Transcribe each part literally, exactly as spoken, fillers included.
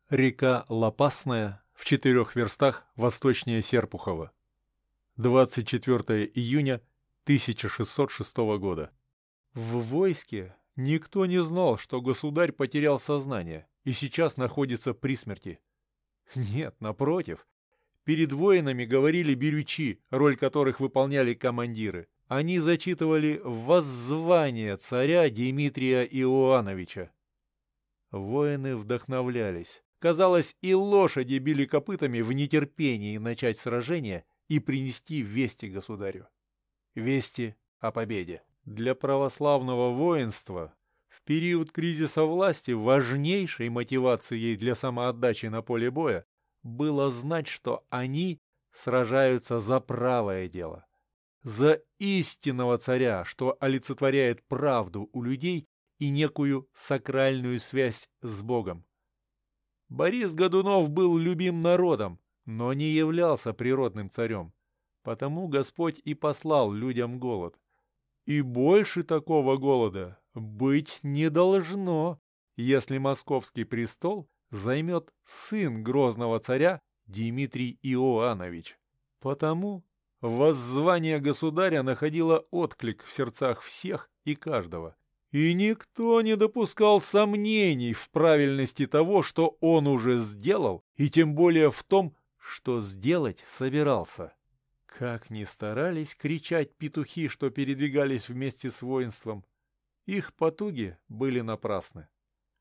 Река Лопасная в четырех верстах восточнее Серпухова. двадцать четвёртого июня тысяча шестьсот шестого года. В войске никто не знал, что государь потерял сознание и сейчас находится при смерти. Нет, напротив. Перед воинами говорили берючи, роль которых выполняли командиры. Они зачитывали воззвание царя Дмитрия Иоановича. Воины вдохновлялись. Казалось, и лошади били копытами в нетерпении начать сражение и принести вести государю. Вести о победе. Для православного воинства в период кризиса власти важнейшей мотивацией для самоотдачи на поле боя было знать, что они сражаются за правое дело, за истинного царя, что олицетворяет правду у людей и некую сакральную связь с Богом. Борис Годунов был любим народом, но не являлся природным царем, потому Господь и послал людям голод. И больше такого голода быть не должно, если московский престол займет сын грозного царя Дмитрий Иоанович. Потому воззвание государя находило отклик в сердцах всех и каждого. И никто не допускал сомнений в правильности того, что он уже сделал, и тем более в том, что сделать собирался. Как ни старались кричать петухи, что передвигались вместе с воинством, их потуги были напрасны.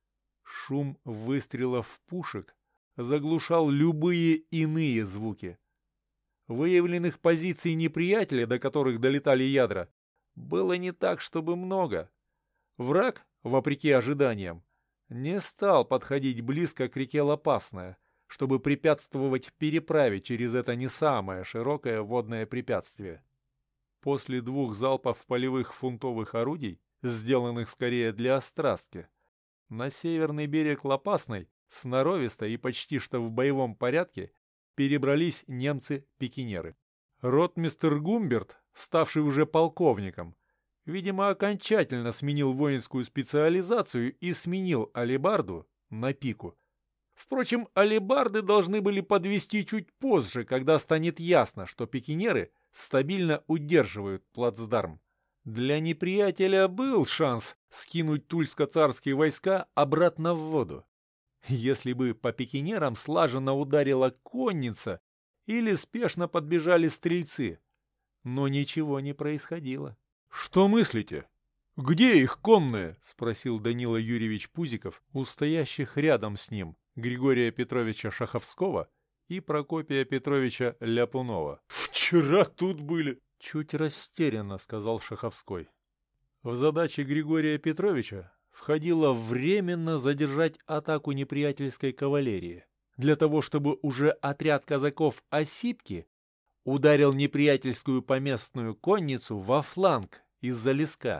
Шум выстрелов пушек заглушал любые иные звуки. Выявленных позиций неприятеля, до которых долетали ядра, было не так, чтобы много. Враг, вопреки ожиданиям, не стал подходить близко к реке Лопасная, чтобы препятствовать переправе через это не самое широкое водное препятствие. После двух залпов полевых фунтовых орудий, сделанных скорее для острастки, на северный берег Лопасной сноровисто и почти что в боевом порядке перебрались немцы-пикинеры. Ротмистр Гумберт, ставший уже полковником, видимо, окончательно сменил воинскую специализацию и сменил алебарду на пику. Впрочем, алебарды должны были подвести чуть позже, когда станет ясно, что пикинеры стабильно удерживают плацдарм. Для неприятеля был шанс скинуть тульско-царские войска обратно в воду. Если бы по пикинерам слаженно ударила конница или спешно подбежали стрельцы. Но ничего не происходило. «Что мыслите? Где их конные?» — спросил Данила Юрьевич Пузиков у стоящих рядом с ним Григория Петровича Шаховского и Прокопия Петровича Ляпунова. «Вчера тут были!» — чуть растерянно сказал Шаховской. В задачи Григория Петровича входило временно задержать атаку неприятельской кавалерии, для того, чтобы уже отряд казаков Осипки ударил неприятельскую поместную конницу во фланг из-за леска.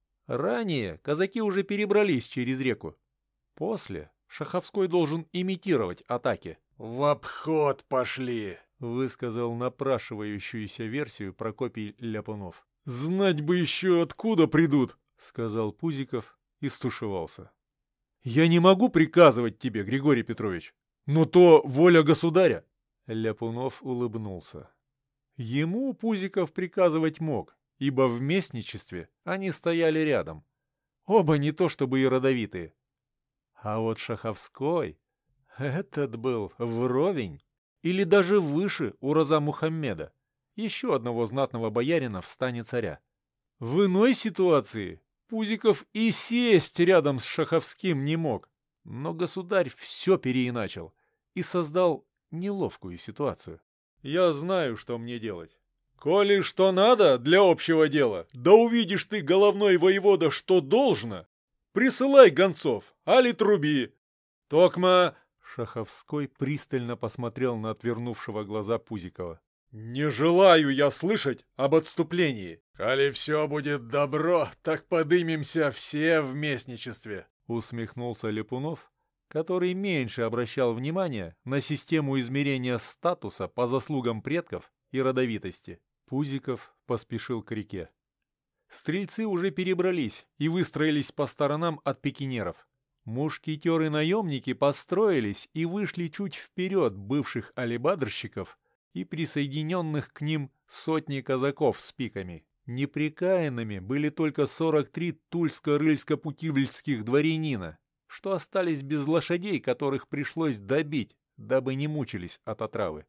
Ранее казаки уже перебрались через реку. После Шаховской должен имитировать атаки. «В обход пошли», — высказал напрашивающуюся версию Прокопий Ляпунов. «Знать бы еще, откуда придут», — сказал Пузиков и стушевался. «Я не могу приказывать тебе, Григорий Петрович, но то воля государя». Ляпунов улыбнулся. Ему Пузиков приказывать мог, ибо в местничестве они стояли рядом. Оба не то чтобы и родовитые. А вот Шаховской, этот был вровень или даже выше Ураза Мухаммеда, еще одного знатного боярина в стане царя. В иной ситуации Пузиков и сесть рядом с Шаховским не мог, но государь все переиначил и создал неловкую ситуацию. «Я знаю, что мне делать. Коли что надо для общего дела, да увидишь ты, головной воевода, что должно, присылай гонцов, али труби. Токма...» Шаховской пристально посмотрел на отвернувшего глаза Пузикова. «Не желаю я слышать об отступлении. Коли все будет добро, так подымемся все в местничестве», усмехнулся Ляпунов, который меньше обращал внимания на систему измерения статуса по заслугам предков и родовитости. Пузиков поспешил к реке. Стрельцы уже перебрались и выстроились по сторонам от пикинеров. Мушкетеры-наемники построились и вышли чуть вперед бывших алебарщиков и присоединенных к ним сотни казаков с пиками. Неприкаянными были только сорок три тульско-рыльско-путивльских дворянина, что остались без лошадей, которых пришлось добить, дабы не мучились от отравы.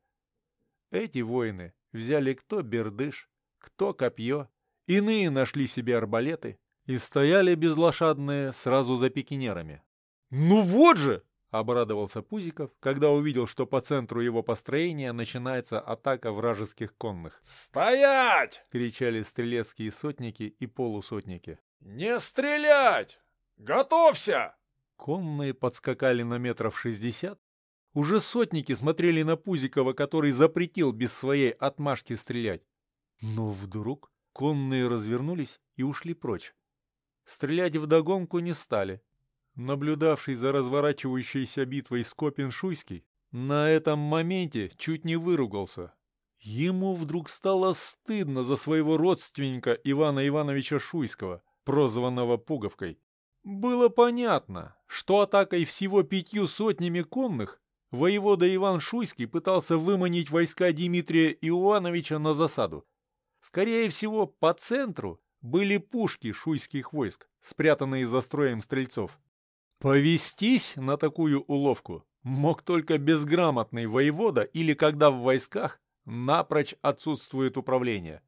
Эти воины взяли кто бердыш, кто копье, иные нашли себе арбалеты и стояли безлошадные сразу за пикинерами. «Ну вот же!» — обрадовался Пузиков, когда увидел, что по центру его построения начинается атака вражеских конных. «Стоять!» — кричали стрелецкие сотники и полусотники. «Не стрелять! Готовься!» Конные подскакали на метров шестьдесят. Уже сотники смотрели на Пузикова, который запретил без своей отмашки стрелять. Но вдруг конные развернулись и ушли прочь. Стрелять вдогонку не стали. Наблюдавший за разворачивающейся битвой Скопин-Шуйский на этом моменте чуть не выругался. Ему вдруг стало стыдно за своего родственника Ивана Ивановича Шуйского, прозванного Пуговкой. Было понятно, что атакой всего пятью сотнями конных воевода Иван Шуйский пытался выманить войска Дмитрия Иоановича на засаду. Скорее всего, по центру были пушки шуйских войск, спрятанные за строем стрельцов. Повестись на такую уловку мог только безграмотный воевода или когда в войсках напрочь отсутствует управление.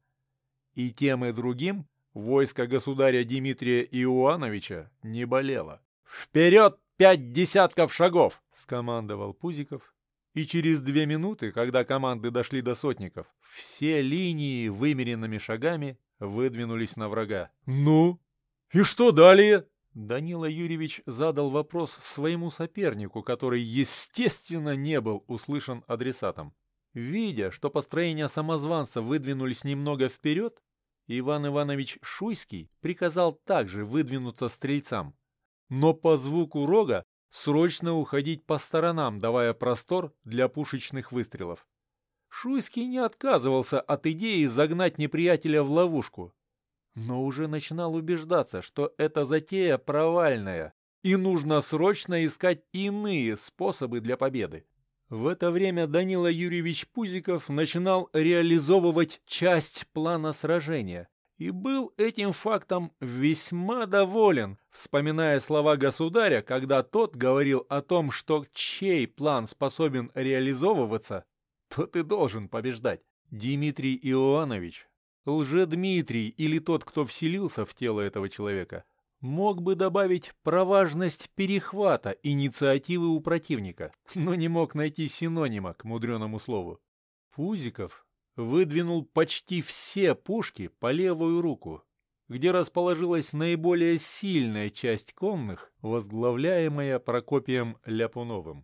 И тем и другим войско государя Дмитрия Иоановича не болело. «Вперед пять десятков шагов!» — скомандовал Пузиков. И через две минуты, когда команды дошли до сотников, все линии вымеренными шагами выдвинулись на врага. «Ну? И что далее?» Данила Юрьевич задал вопрос своему сопернику, который, естественно, не был услышан адресатом. Видя, что построения самозванца выдвинулись немного вперед, Иван Иванович Шуйский приказал также выдвинуться стрельцам, но по звуку рога срочно уходить по сторонам, давая простор для пушечных выстрелов. Шуйский не отказывался от идеи загнать неприятеля в ловушку, но уже начинал убеждаться, что эта затея провальная, и нужно срочно искать иные способы для победы. В это время Данила Юрьевич Пузиков начинал реализовывать часть плана сражения и был этим фактом весьма доволен, вспоминая слова государя, когда тот говорил о том, что чей план способен реализовываться, тот и должен побеждать. Дмитрий Иоанович, Лжедмитрий или тот, кто вселился в тело этого человека, мог бы добавить про важность перехвата инициативы у противника, но не мог найти синонима к мудреному слову. Пузиков выдвинул почти все пушки по левую руку, где расположилась наиболее сильная часть конных, возглавляемая Прокопием Ляпуновым.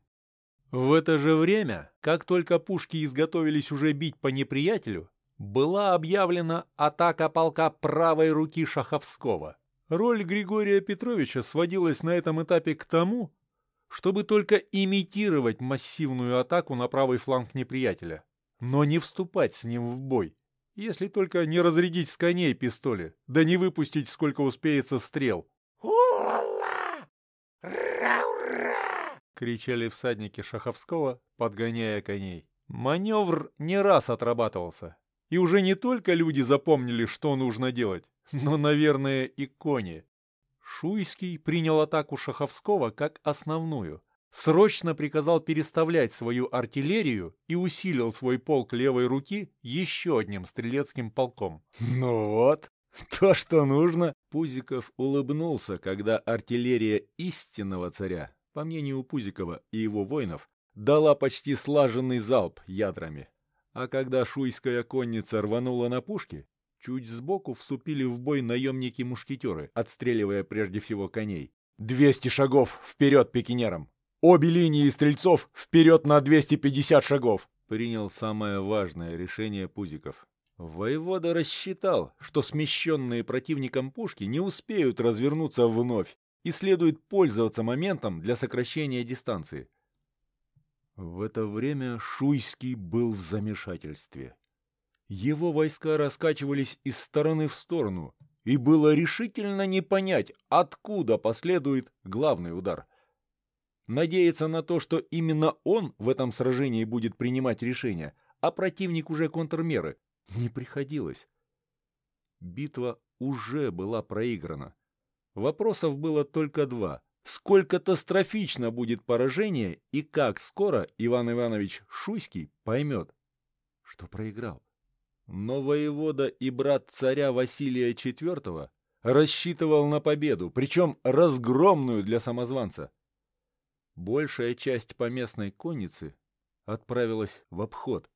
В это же время, как только пушки изготовились уже бить по неприятелю, была объявлена атака полка правой руки Шаховского. Роль Григория Петровича сводилась на этом этапе к тому, чтобы только имитировать массивную атаку на правый фланг неприятеля, но не вступать с ним в бой, если только не разрядить с коней пистоли, да не выпустить сколько успеется стрел. «У-ла-ла! Ра-ура!» — кричали всадники Шаховского, подгоняя коней. Маневр не раз отрабатывался, и уже не только люди запомнили, что нужно делать, но, наверное, и кони. Шуйский принял атаку Шаховского как основную, срочно приказал переставлять свою артиллерию и усилил свой полк левой руки еще одним стрелецким полком. «Ну вот, то, что нужно!» Пузиков улыбнулся, когда артиллерия истинного царя, по мнению Пузикова и его воинов, дала почти слаженный залп ядрами. А когда шуйская конница рванула на пушки, чуть сбоку вступили в бой наемники-мушкетеры, отстреливая прежде всего коней. «Двести шагов вперед пикинерам! Обе линии стрельцов вперед на двести пятьдесят шагов!» Принял самое важное решение Пузиков. Воевода рассчитал, что смещенные противником пушки не успеют развернуться вновь, и следует пользоваться моментом для сокращения дистанции. В это время Шуйский был в замешательстве. Его войска раскачивались из стороны в сторону, и было решительно не понять, откуда последует главный удар. Надеяться на то, что именно он в этом сражении будет принимать решения, а противник уже контрмеры, не приходилось. Битва уже была проиграна. Вопросов было только два. Сколь катастрофично будет поражение и как скоро Иван Иванович Шуйский поймет, что проиграл. Но воевода и брат царя Василия четвёртого рассчитывал на победу, причем разгромную для самозванца. Большая часть поместной конницы отправилась в обход.